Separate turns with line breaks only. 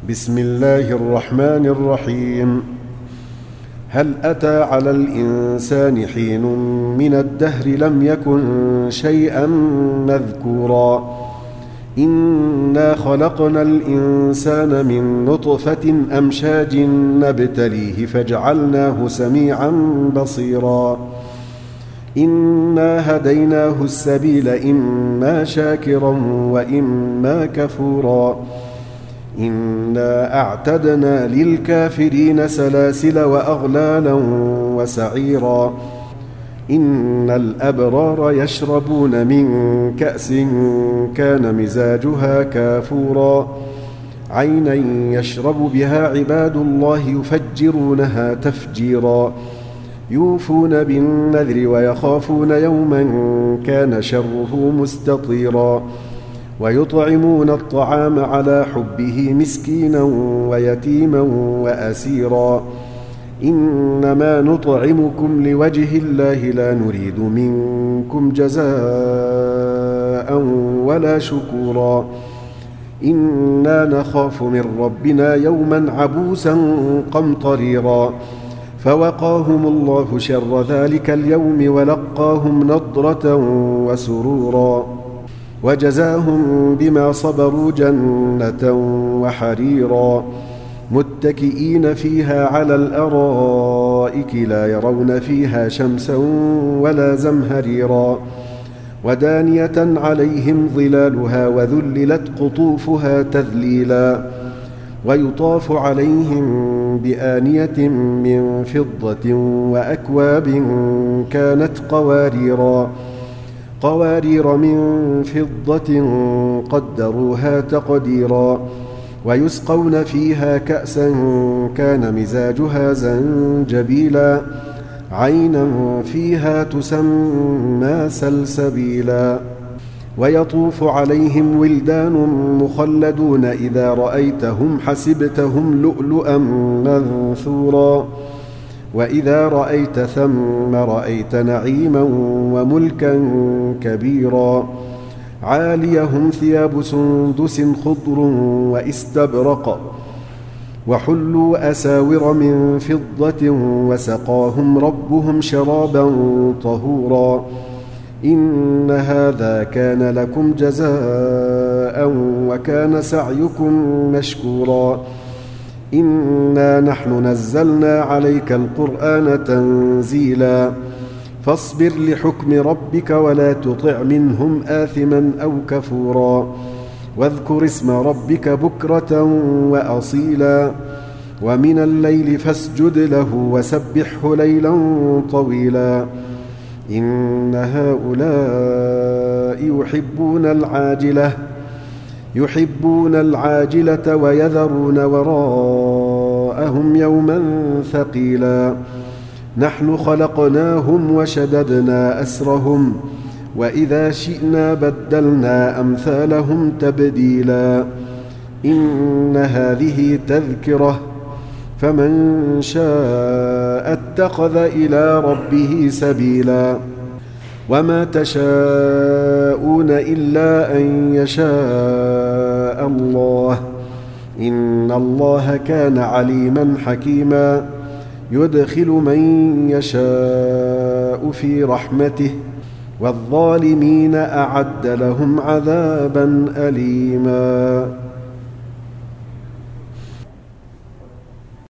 بسم الله الرحمن الرحيم. هل أتى على الإنسان حين من الدهر لم يكن شيئا مذكورا إنا خلقنا الإنسان من نطفة أمشاج نبتليه فجعلناه سميعا بصيرا إنا هديناه السبيل إما شاكرا وإما كفورا إنا أعتدنا للكافرين سلاسل وأغلالا وسعيرا إن الأبرار يشربون من كأس كان مزاجها كافورا عينا يشرب بها عباد الله يفجرونها تفجيرا يوفون بالنذر ويخافون يوما كان شره مستطيرا ويطعمون الطعام على حبه مسكينا ويتيما وأسيرا إنما نطعمكم لوجه الله لا نريد منكم جزاء ولا شكورا إنا نخاف من ربنا يوما عبوسا قمطريرا فوقاهم الله شر ذلك اليوم ولقاهم نضرة وسرورا وجزاهم بما صبروا جنة وحريرا متكئين فيها على الأرائك لا يرون فيها شمسا ولا زمهريرا ودانية عليهم ظلالها وذللت قطوفها تذليلا ويطاف عليهم بآنية من فضة وأكواب كانت قوارير من فضة قدروها تقديرا ويسقون فيها كأسا كان مزاجها زنجبيلا عينا فيها تسمى سلسبيلا ويطوف عليهم ولدان مخلدون إذا رأيتهم حسبتهم لؤلؤا منثورا وإذا رأيت ثم رأيت نعيما وملكا كبيرا عاليهم ثياب سندس خضر واستبرق وحلوا أساور من فضة وسقاهم ربهم شرابا طهورا إن هذا كان لكم جزاء وكان سعيكم مشكورا إنا نحن نزلنا عليك القرآن تنزيلا فاصبر لحكم ربك ولا تطع منهم آثما أو كفورا واذكر اسم ربك بكرة وأصيلا ومن الليل فاسجد له وسبحه ليلا طويلا إن هؤلاء يحبون العاجلة ويذرون وراءهم يوما ثقيلا نحن خلقناهم وشددنا أسرهم وإذا شئنا بدلنا أمثالهم تبديلا إن هذه تذكرة فمن شاء اتخذ إلى ربه سبيلا وما تشاءون إلا أن يشاء الله إن الله كان عليما حكيما يدخل من يشاء في رحمته والظالمين أعد لهم عذابا أليما.